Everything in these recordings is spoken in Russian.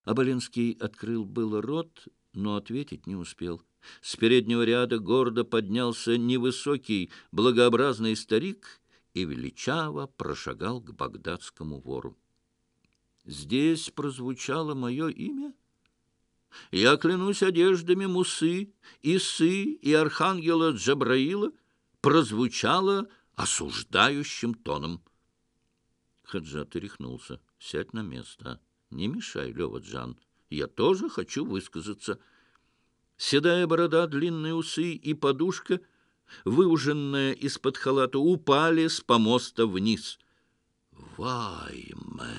Оболенский открыл было рот, но ответить не успел. С переднего ряда гордо поднялся невысокий, благообразный старик и величаво прошагал к багдадскому вору. Здесь прозвучало мое имя? Я клянусь одеждами Мусы, Исы и архангела Джабраила, прозвучало осуждающим тоном. Хаджат рехнулся. Сядь на место. Не мешай, Лёва-Джан. Я тоже хочу высказаться. Седая борода, длинные усы и подушка, выуженная из-под халата, упали с помоста вниз. «Вайме!»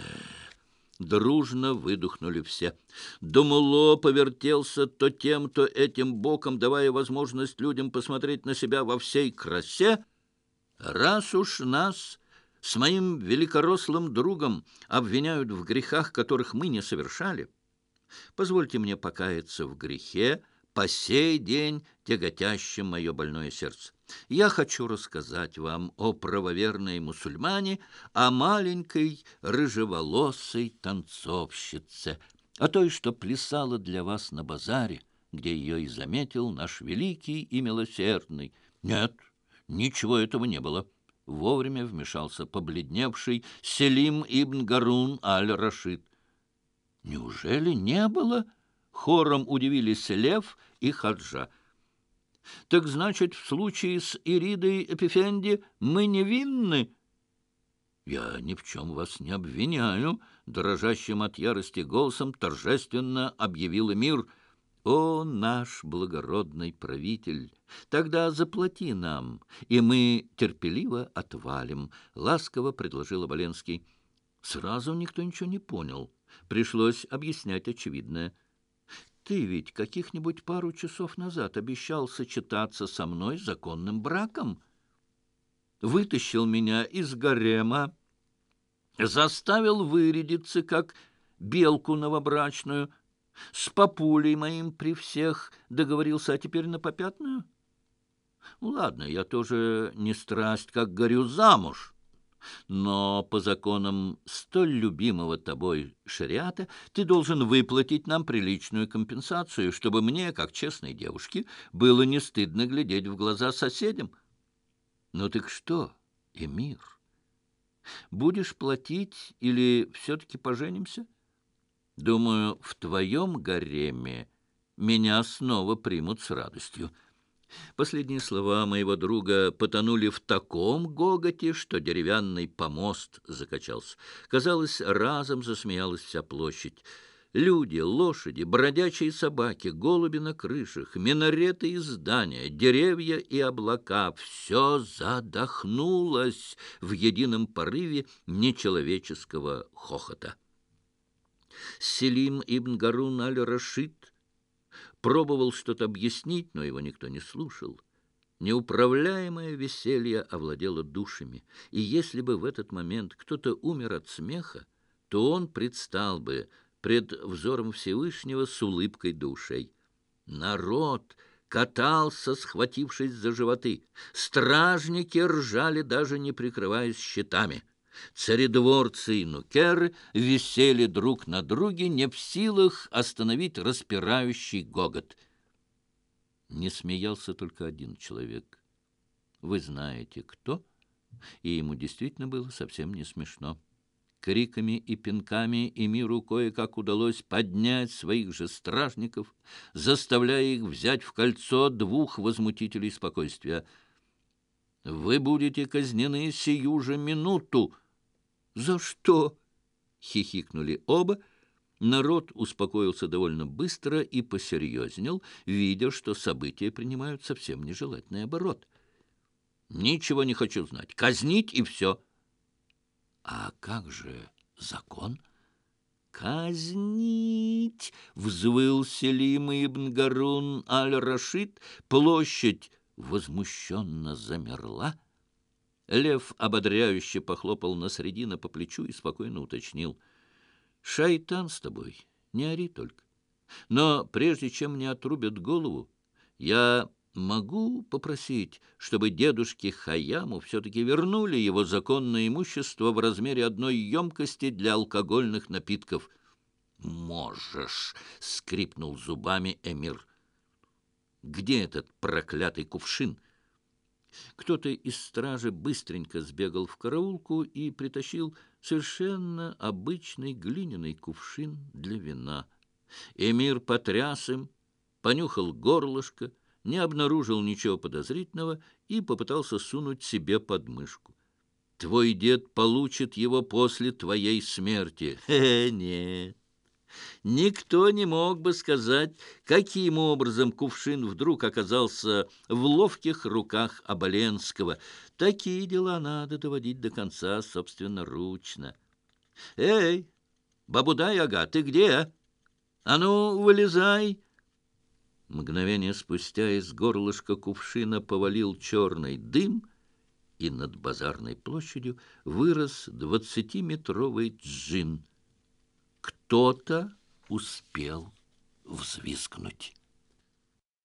Дружно выдохнули все. Думуло повертелся то тем, то этим боком, давая возможность людям посмотреть на себя во всей красе. «Раз уж нас с моим великорослым другом обвиняют в грехах, которых мы не совершали, позвольте мне покаяться в грехе, по сей день тяготящем мое больное сердце. Я хочу рассказать вам о правоверной мусульмане, о маленькой рыжеволосой танцовщице, о той, что плясала для вас на базаре, где ее и заметил наш великий и милосердный. Нет, ничего этого не было. Вовремя вмешался побледневший Селим ибн Гарун аль-Рашид. «Неужели не было?» — хором удивились Лев и Хаджа. «Так значит, в случае с Иридой Эпифенди мы невинны?» «Я ни в чем вас не обвиняю», — дрожащим от ярости голосом торжественно объявил эмир. «О, наш благородный правитель! Тогда заплати нам, и мы терпеливо отвалим», — ласково предложил Оболенский. Сразу никто ничего не понял. Пришлось объяснять очевидное. «Ты ведь каких-нибудь пару часов назад обещал сочетаться со мной законным браком. Вытащил меня из гарема, заставил вырядиться, как белку новобрачную, с папулей моим при всех договорился, а теперь на попятную? Ну, ладно, я тоже не страсть, как горю замуж». Но по законам столь любимого тобой шариата ты должен выплатить нам приличную компенсацию, чтобы мне, как честной девушке, было не стыдно глядеть в глаза соседям. Ну так что, эмир, будешь платить или все-таки поженимся? Думаю, в твоем гареме меня снова примут с радостью». Последние слова моего друга потонули в таком гоготе, что деревянный помост закачался. Казалось, разом засмеялась вся площадь. Люди, лошади, бродячие собаки, голуби на крышах, минареты и здания, деревья и облака — все задохнулось в едином порыве нечеловеческого хохота. Селим ибн Гарун аль-Рашид пробовал что-то объяснить, но его никто не слушал. Неуправляемое веселье овладело душами, и если бы в этот момент кто-то умер от смеха, то он предстал бы пред взором Всевышнего с улыбкой до ушей. Народ катался, схватившись за животы. Стражники ржали, даже не прикрываясь щитами. Царедворцы и нукеры висели друг на друге, не в силах остановить распирающий гогот. Не смеялся только один человек. Вы знаете, кто? И ему действительно было совсем не смешно. Криками и пинками эмиру кое-как удалось поднять своих же стражников, заставляя их взять в кольцо двух возмутителей спокойствия. «Вы будете казнены сию же минуту!» «За что?» — хихикнули оба. Народ успокоился довольно быстро и посерьезнел, видя, что события принимают совсем нежелательный оборот. «Ничего не хочу знать. Казнить и все». «А как же закон?» «Казнить!» — взвыл Селим ибн Гарун аль-Рашид. Площадь возмущенно замерла. Лев ободряюще похлопал Насреддина по плечу и спокойно уточнил: «Шайтан с тобой, не ори только. Но прежде чем мне отрубят голову, я могу попросить, чтобы дедушке Хайяму все-таки вернули его законное имущество в размере одной емкости для алкогольных напитков». можешь, — скрипнул зубами эмир. Где этот проклятый кувшин? Кто-то из стражи быстренько сбегал в караулку и притащил совершенно обычный глиняный кувшин для вина. Эмир потряс им, понюхал горлышко, не обнаружил ничего подозрительного и попытался сунуть себе под мышку. «Твой дед получит его после твоей смерти». Нет. Никто не мог бы сказать, каким образом кувшин вдруг оказался в ловких руках Оболенского. Такие дела надо доводить до конца собственноручно. «Эй, Бабудай-ага, ты где? А ну, вылезай!» Мгновение спустя из горлышка кувшина повалил черный дым, и над базарной площадью вырос 20-метровый джин. Кто-то успел взвизгнуть.